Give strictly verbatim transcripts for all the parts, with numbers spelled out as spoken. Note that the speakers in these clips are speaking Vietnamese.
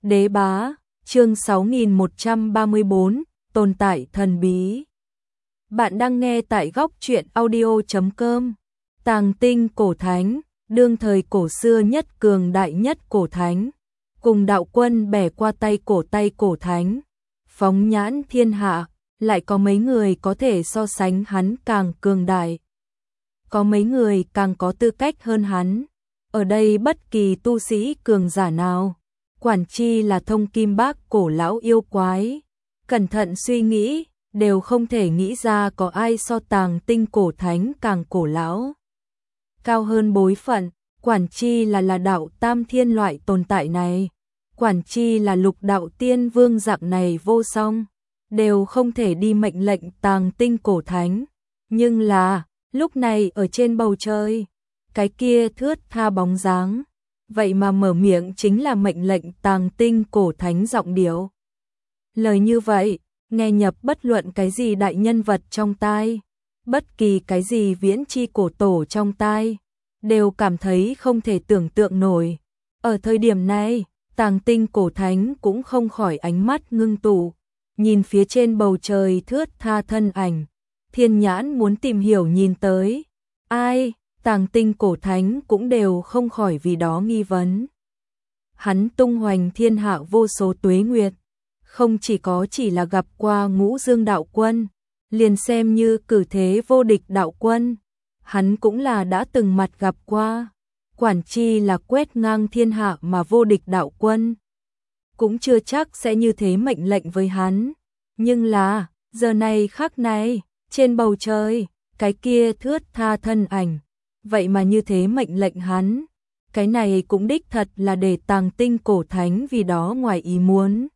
Đế bá, chương sáu nghìn một trăm ba mươi bốn, tồn tại thần bí. Bạn đang nghe tại góc truyện audio chấm com. Tàng tinh cổ thánh, đương thời cổ xưa nhất cường đại nhất cổ thánh, cùng đạo quân bẻ qua tay cổ tay cổ thánh, phóng nhãn thiên hạ, lại có mấy người có thể so sánh hắn càng cường đại. Có mấy người càng có tư cách hơn hắn. Ở đây bất kỳ tu sĩ cường giả nào, quản chi là thông kim bác cổ lão yêu quái, cẩn thận suy nghĩ, đều không thể nghĩ ra có ai so tàng tinh cổ thánh càng cổ lão. Cao hơn bối phận, quản chi là là đạo tam thiên loại tồn tại này, quản chi là lục đạo tiên vương dạng này vô song, đều không thể đi mệnh lệnh tàng tinh cổ thánh. Nhưng là, lúc này ở trên bầu trời, cái kia thướt tha bóng dáng, vậy mà mở miệng chính là mệnh lệnh tàng tinh cổ thánh giọng điệu. Lời như vậy, nghe nhập bất luận cái gì đại nhân vật trong tai, bất kỳ cái gì viễn chi cổ tổ trong tai, đều cảm thấy không thể tưởng tượng nổi. Ở thời điểm này, tàng tinh cổ thánh cũng không khỏi ánh mắt ngưng tụ, nhìn phía trên bầu trời thướt tha thân ảnh, thiên nhãn muốn tìm hiểu nhìn tới. Ai? Tàng tinh cổ thánh cũng đều không khỏi vì đó nghi vấn. Hắn tung hoành thiên hạ vô số tuế nguyệt, không chỉ có chỉ là gặp qua Ngũ Dương đạo quân, liền xem như cử thế vô địch đạo quân, hắn cũng là đã từng mặt gặp qua. Quản chi là quét ngang thiên hạ mà vô địch đạo quân, cũng chưa chắc sẽ như thế mệnh lệnh với hắn. Nhưng là, giờ này khắc này, trên bầu trời, cái kia thướt tha thân ảnh, vậy mà như thế mệnh lệnh hắn, cái này cũng đích thật là để tàng tinh cổ thánh vì đó ngoài ý muốn.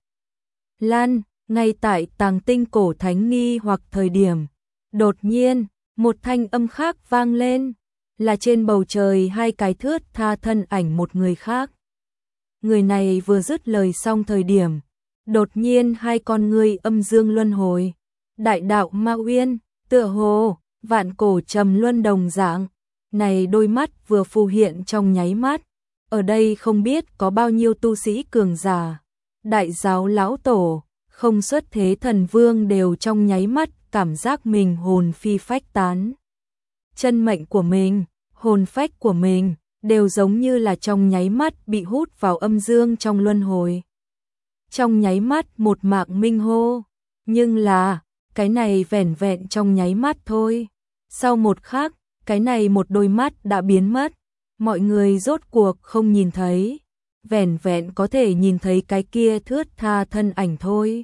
Lan, ngay tại tàng tinh cổ thánh nghi hoặc thời điểm, đột nhiên, một thanh âm khác vang lên, là trên bầu trời hai cái thướt tha thân ảnh một người khác. Người này vừa dứt lời xong thời điểm, đột nhiên hai con ngươi âm dương luân hồi, đại đạo ma uyên, tựa hồ, vạn cổ trầm luân đồng dạng. Này đôi mắt vừa phù hiện trong nháy mắt, ở đây không biết có bao nhiêu tu sĩ cường giả, đại giáo lão tổ, không xuất thế thần vương đều trong nháy mắt cảm giác mình hồn phi phách tán. Chân mệnh của mình, hồn phách của mình, đều giống như là trong nháy mắt bị hút vào âm dương trong luân hồi. Trong nháy mắt một mạng minh hô, nhưng là, cái này vẻn vẹn trong nháy mắt thôi. Sau một khắc, cái này một đôi mắt đã biến mất, mọi người rốt cuộc không nhìn thấy, vẻn vẹn có thể nhìn thấy cái kia thướt tha thân ảnh thôi.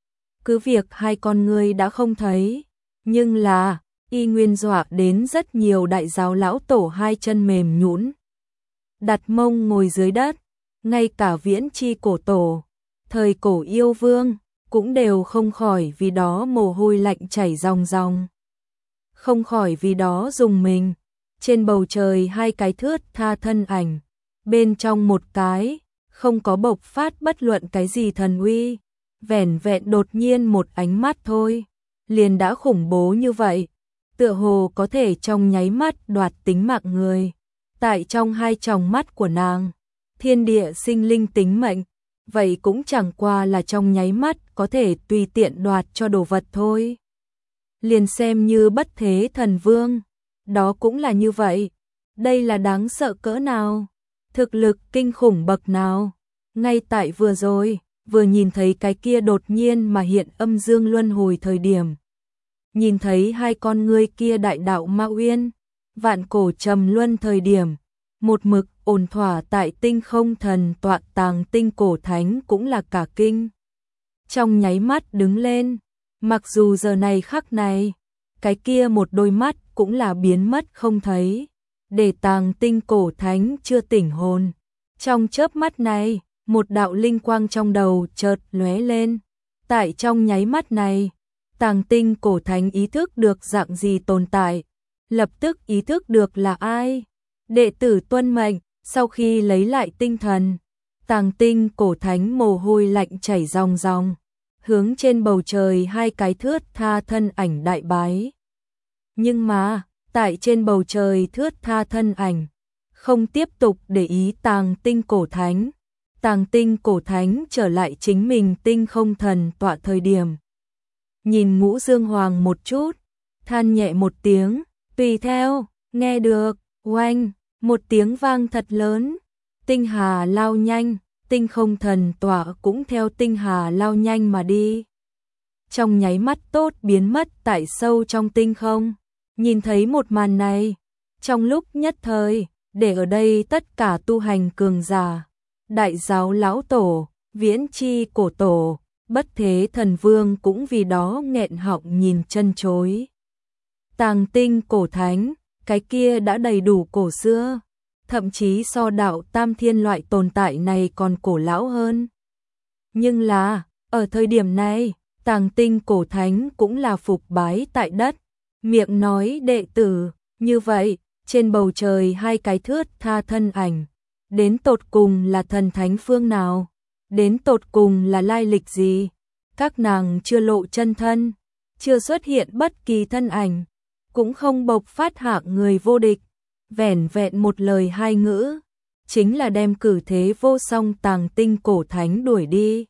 Cứ việc hai con ngươi đã không thấy, nhưng là, y nguyên dọa đến rất nhiều đại giáo lão tổ hai chân mềm nhũn, đặt mông ngồi dưới đất, ngay cả viễn chi cổ tổ, thời cổ yêu vương, cũng đều không khỏi vì đó mồ hôi lạnh chảy ròng ròng. Không khỏi vì đó dùng mình, trên bầu trời hai cái thướt tha thân ảnh, bên trong một cái, không có bộc phát bất luận cái gì thần uy, vẻn vẹn đột nhiên một ánh mắt thôi, liền đã khủng bố như vậy, tựa hồ có thể trong nháy mắt đoạt tính mạng người. Tại trong hai tròng mắt của nàng, thiên địa sinh linh tính mệnh, vậy cũng chẳng qua là trong nháy mắt có thể tùy tiện đoạt cho đồ vật thôi. Liền xem như bất thế thần vương, đó cũng là như vậy. Đây là đáng sợ cỡ nào, thực lực kinh khủng bậc nào. Ngay tại vừa rồi, vừa nhìn thấy cái kia đột nhiên mà hiện âm dương luân hồi thời điểm, nhìn thấy hai con ngươi kia đại đạo ma uyên, vạn cổ trầm luân thời điểm, một mực ổn thỏa tại tinh không thần tọa tàng tinh cổ thánh cũng là cả kinh. Trong nháy mắt đứng lên, mặc dù giờ này khắc này, cái kia một đôi mắt cũng là biến mất không thấy, để tàng tinh cổ thánh chưa tỉnh hồn. Trong chớp mắt này, một đạo linh quang trong đầu chợt lóe lên, tại trong nháy mắt này, tàng tinh cổ thánh ý thức được dạng gì tồn tại, lập tức ý thức được là ai. Đệ tử tuân mệnh, sau khi lấy lại tinh thần, tàng tinh cổ thánh mồ hôi lạnh chảy ròng ròng, hướng trên bầu trời hai cái thướt tha thân ảnh đại bái. Nhưng mà, tại trên bầu trời thướt tha thân ảnh, không tiếp tục để ý tàng tinh cổ thánh, Tàng Tinh Cổ Thánh trở lại chính mình Tinh Không Thần tọa thời điểm. Nhìn Ngũ Dương Hoàng một chút, than nhẹ một tiếng, tùy theo, nghe được, oanh, một tiếng vang thật lớn, tinh hà lao nhanh, Tinh Không Thần tọa cũng theo tinh hà lao nhanh mà đi. Trong nháy mắt tốt biến mất tại sâu trong tinh không, nhìn thấy một màn này, trong lúc nhất thời, để ở đây tất cả tu hành cường giả, đại giáo lão tổ, viễn chi cổ tổ, bất thế thần vương cũng vì đó nghẹn họng nhìn chân chối. Tàng Tinh Cổ Thánh, cái kia đã đầy đủ cổ xưa, thậm chí so đạo tam thiên loại tồn tại này còn cổ lão hơn. Nhưng là, ở thời điểm này, Tàng Tinh Cổ Thánh cũng là phục bái tại đất, miệng nói đệ tử, như vậy, trên bầu trời hai cái thướt tha thân ảnh, đến tột cùng là thần thánh phương nào, đến tột cùng là lai lịch gì, các nàng chưa lộ chân thân, chưa xuất hiện bất kỳ thân ảnh, cũng không bộc phát hạng người vô địch, vẻn vẹn một lời hai ngữ, chính là đem cử thế vô song Tàng Tinh Cổ Thánh đuổi đi.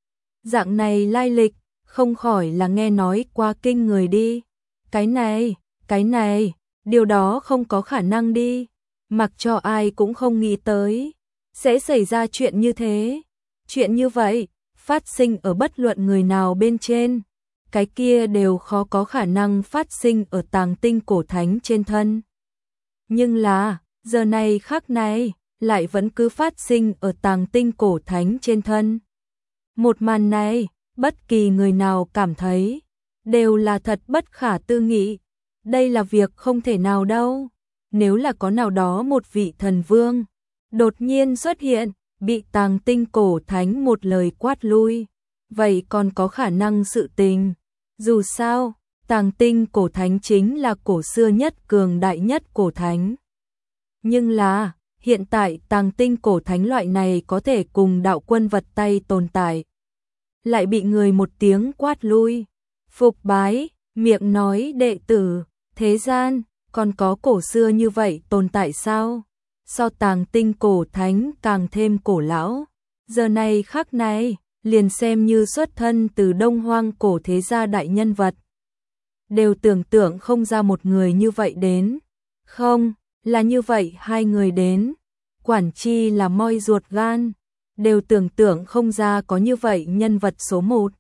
Dạng này lai lịch, không khỏi là nghe nói qua kinh người đi. Cái này, cái này, điều đó không có khả năng đi, mặc cho ai cũng không nghĩ tới, sẽ xảy ra chuyện như thế. Chuyện như vậy, phát sinh ở bất luận người nào bên trên, cái kia đều khó có khả năng phát sinh ở Tàng Tinh Cổ Thánh trên thân. Nhưng là, giờ này khắc này, lại vẫn cứ phát sinh ở Tàng Tinh Cổ Thánh trên thân. Một màn này, bất kỳ người nào cảm thấy, đều là thật bất khả tư nghị. Đây là việc không thể nào đâu. Nếu là có nào đó một vị thần vương, đột nhiên xuất hiện, bị Tàng Tinh Cổ Thánh một lời quát lui, vậy còn có khả năng sự tình. Dù sao, Tàng Tinh Cổ Thánh chính là cổ xưa nhất cường đại nhất cổ thánh. Nhưng là, hiện tại Tàng Tinh Cổ Thánh loại này có thể cùng đạo quân vật tay tồn tại, lại bị người một tiếng quát lui. Phục bái, miệng nói đệ tử, thế gian, còn có cổ xưa như vậy tồn tại sao? So Tàng Tinh Cổ Thánh càng thêm cổ lão. Giờ này khắc này, liền xem như xuất thân từ Đông Hoang cổ thế gia đại nhân vật, đều tưởng tượng không ra một người như vậy đến. Không, là như vậy hai người đến, quản chi là moi ruột gan, đều tưởng tượng không ra có như vậy nhân vật số một.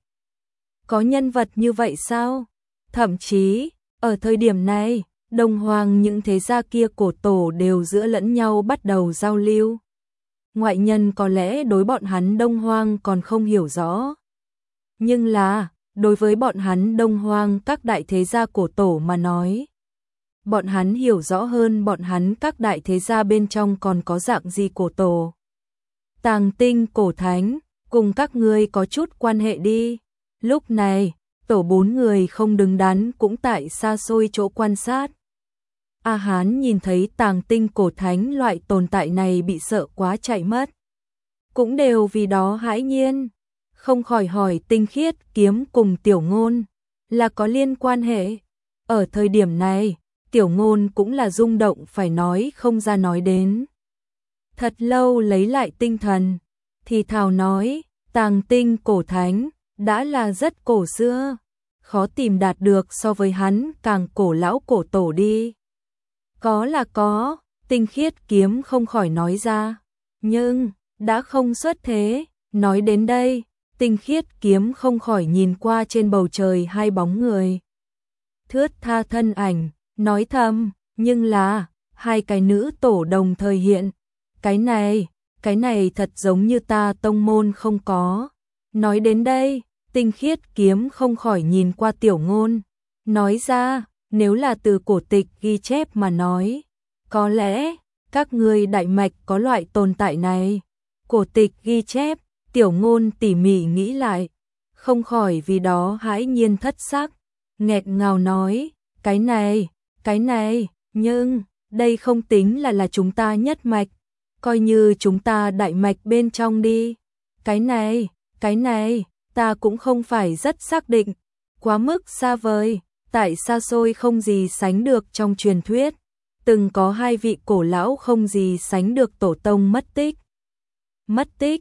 Có nhân vật như vậy sao? Thậm chí, ở thời điểm này, Đông Hoang những thế gia kia cổ tổ đều giữa lẫn nhau bắt đầu giao lưu. Ngoại nhân có lẽ đối bọn hắn Đông Hoang còn không hiểu rõ. Nhưng là, đối với bọn hắn Đông Hoang các đại thế gia cổ tổ mà nói, bọn hắn hiểu rõ hơn bọn hắn các đại thế gia bên trong còn có dạng gì cổ tổ. Tàng Tinh Cổ Thánh, cùng các ngươi có chút quan hệ đi. Lúc này, tổ bốn người không đứng đắn cũng tại xa xôi chỗ quan sát. A Hán nhìn thấy Tàng Tinh Cổ Thánh loại tồn tại này bị sợ quá chạy mất, cũng đều vì đó hãi nhiên, không khỏi hỏi Tinh Khiết Kiếm cùng Tiểu Ngôn là có liên quan hệ. Ở thời điểm này, Tiểu Ngôn cũng là rung động phải nói không ra nói đến. Thật lâu lấy lại tinh thần, thì thào nói, Tàng Tinh Cổ Thánh đã là rất cổ xưa, khó tìm đạt được so với hắn càng cổ lão cổ tổ đi. Có là có, Tinh Khiết Kiếm không khỏi nói ra, nhưng đã không xuất thế. Nói đến đây, Tinh Khiết Kiếm không khỏi nhìn qua trên bầu trời hai bóng người thướt tha thân ảnh, nói thầm, nhưng là hai cái nữ tổ đồng thời hiện. Cái này, cái này thật giống như ta tông môn không có. Nói đến đây, Tinh Khiết Kiếm không khỏi nhìn qua Tiểu Ngôn, nói ra, nếu là từ cổ tịch ghi chép mà nói, có lẽ các ngươi đại mạch có loại tồn tại này. Cổ tịch ghi chép, Tiểu Ngôn tỉ mỉ nghĩ lại, không khỏi vì đó hãi nhiên thất sắc, nghẹt ngào nói, cái này, cái này, nhưng đây không tính là là chúng ta nhất mạch, coi như chúng ta đại mạch bên trong đi. Cái này, cái này, ta cũng không phải rất xác định, quá mức xa vời, tại xa xôi không gì sánh được trong truyền thuyết, từng có hai vị cổ lão không gì sánh được tổ tông mất tích. Mất tích,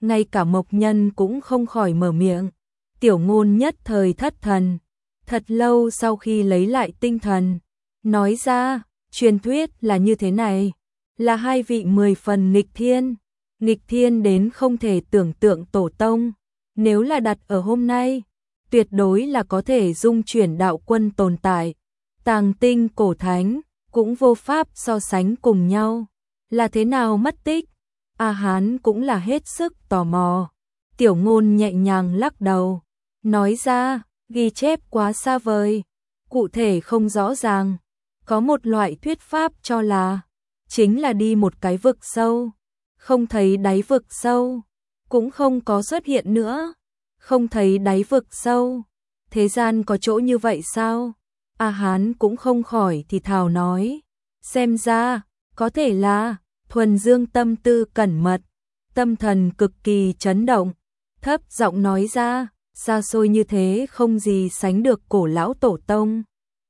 ngay cả Mộc Nhân cũng không khỏi mở miệng. Tiểu Ngôn nhất thời thất thần, thật lâu sau khi lấy lại tinh thần, nói ra, truyền thuyết là như thế này, là hai vị mười phần nghịch thiên, nghịch thiên đến không thể tưởng tượng tổ tông, nếu là đặt ở hôm nay, tuyệt đối là có thể dung chuyển đạo quân tồn tại, tàng tinh cổ thánh, cũng vô pháp so sánh cùng nhau, là thế nào mất tích? A Hán cũng là hết sức tò mò. Tiểu Ngôn nhẹ nhàng lắc đầu, nói ra, ghi chép quá xa vời, cụ thể không rõ ràng, có một loại thuyết pháp cho là, chính là đi một cái vực sâu, không thấy đáy vực sâu, cũng không có xuất hiện nữa, không thấy đáy vực sâu, thế gian có chỗ như vậy sao? A Hán cũng không khỏi thì thào nói, xem ra, có thể là, thuần dương tâm tư cẩn mật, tâm thần cực kỳ chấn động, thấp giọng nói ra, xa xôi như thế không gì sánh được cổ lão tổ tông.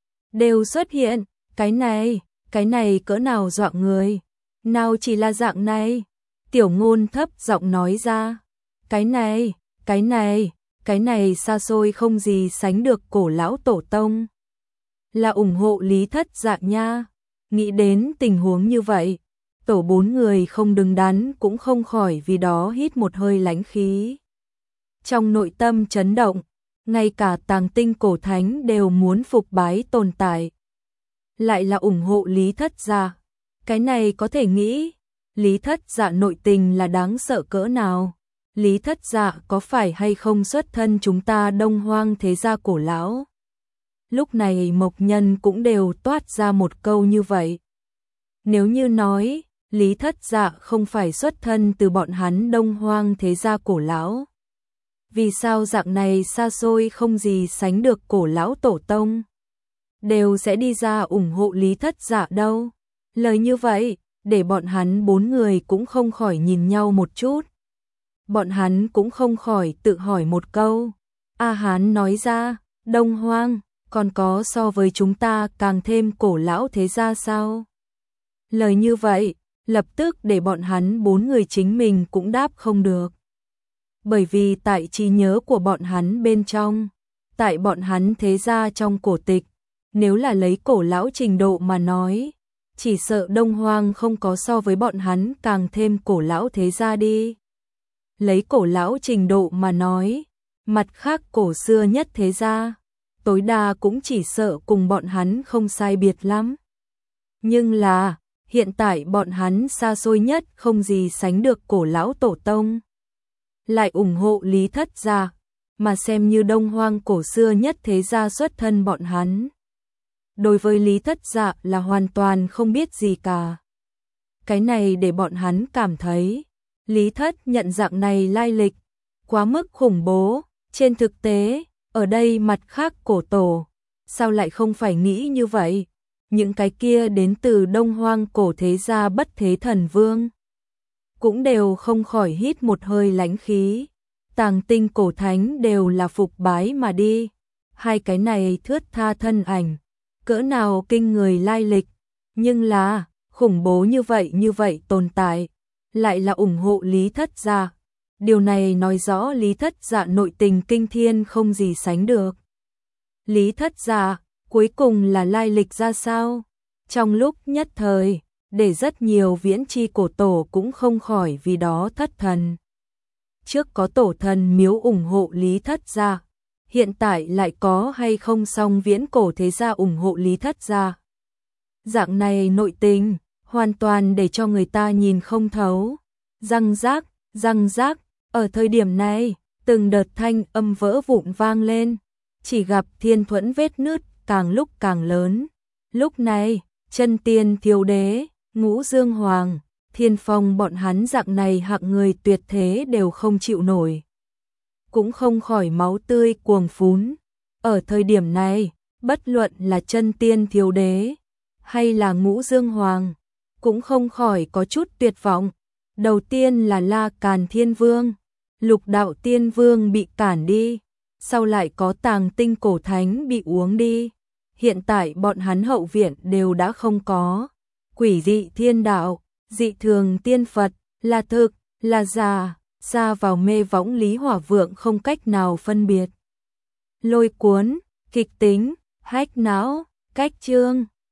Đều xuất hiện, cái này, cái này cỡ nào dọa người, nào chỉ là dạng này, Tiểu Ngôn thấp giọng nói ra, cái này, cái này, cái này xa xôi không gì sánh được cổ lão tổ tông. Là ủng hộ Lý Thất Dạ nha, nghĩ đến tình huống như vậy. Tổ bốn người không đứng đắn cũng không khỏi vì đó hít một hơi lãnh khí. Trong nội tâm chấn động, ngay cả tàng tinh cổ thánh đều muốn phục bái tồn tại. Lại là ủng hộ Lý Thất Dạ. Cái này có thể nghĩ, Lý Thất Dạ nội tình là đáng sợ cỡ nào. Lý Thất Dạ có phải hay không xuất thân chúng ta Đông Hoang thế gia cổ lão. Lúc này Mộc Nhân cũng đều toát ra một câu như vậy. Nếu như nói, Lý Thất Dạ không phải xuất thân từ bọn hắn Đông Hoang thế gia cổ lão. Vì sao dạng này xa xôi không gì sánh được cổ lão tổ tông, đều sẽ đi ra ủng hộ Lý Thất Dạ đâu? Lời như vậy, để bọn hắn bốn người cũng không khỏi nhìn nhau một chút. Bọn hắn cũng không khỏi tự hỏi một câu. A Hán nói ra, Đông Hoang, còn có so với chúng ta càng thêm cổ lão thế gia sao? Lời như vậy, lập tức để bọn hắn bốn người chính mình cũng đáp không được. Bởi vì tại trí nhớ của bọn hắn bên trong, tại bọn hắn thế gia trong cổ tịch, nếu là lấy cổ lão trình độ mà nói, chỉ sợ Đông Hoang không có so với bọn hắn càng thêm cổ lão thế gia đi. Lấy cổ lão trình độ mà nói, mặt khác cổ xưa nhất thế gia, tối đa cũng chỉ sợ cùng bọn hắn không sai biệt lắm. Nhưng là, hiện tại bọn hắn xa xôi nhất không gì sánh được cổ lão tổ tông. Lại ủng hộ Lý Thất Dạ, mà xem như Đông Hoang cổ xưa nhất thế gia xuất thân bọn hắn. Đối với Lý Thất Dạ là hoàn toàn không biết gì cả. Cái này để bọn hắn cảm thấy, Lý Thất nhận dạng này lai lịch, quá mức khủng bố. Trên thực tế, ở đây mặt khác cổ tổ, sao lại không phải nghĩ như vậy? Những cái kia đến từ Đông Hoang cổ thế gia Bất Thế Thần Vương cũng đều không khỏi hít một hơi lãnh khí. Tàng tinh cổ thánh đều là phục bái mà đi. Hai cái này thướt tha thân ảnh, cỡ nào kinh người lai lịch, nhưng là khủng bố như vậy như vậy tồn tại, lại là ủng hộ Lý Thất Dạ. Điều này nói rõ Lý Thất Dạ nội tình kinh thiên không gì sánh được. Lý Thất Dạ cuối cùng là lai lịch ra sao? Trong lúc nhất thời, để rất nhiều viễn chi cổ tổ cũng không khỏi vì đó thất thần. Trước có tổ thần miếu ủng hộ Lý Thất Dạ, hiện tại lại có hay không song viễn cổ thế gia ủng hộ Lý Thất Dạ. Dạng này nội tình, hoàn toàn để cho người ta nhìn không thấu. Răng rác, răng rác, ở thời điểm này, từng đợt thanh âm vỡ vụn vang lên, chỉ gặp thiên thuẫn vết nứt càng lúc càng lớn. Lúc này, chân tiên thiếu đế, ngũ dương hoàng, thiên phong bọn hắn dạng này hạng người tuyệt thế đều không chịu nổi. Cũng không khỏi máu tươi cuồng phún. Ở thời điểm này, bất luận là chân tiên thiếu đế, hay là ngũ dương hoàng, cũng không khỏi có chút tuyệt vọng. Đầu tiên là La Càn Thiên Vương, Lục Đạo Tiên Vương bị cản đi, sau lại có Tàng Tinh Cổ Thánh bị uống đi. Hiện tại bọn hắn hậu viện đều đã không có. Quỷ dị thiên đạo, dị thường tiên Phật, là thực, là giả, Xa vào mê võng Lý Hỏa Vượng không cách nào phân biệt. Lôi cuốn, kịch tính, hách não, cách chương.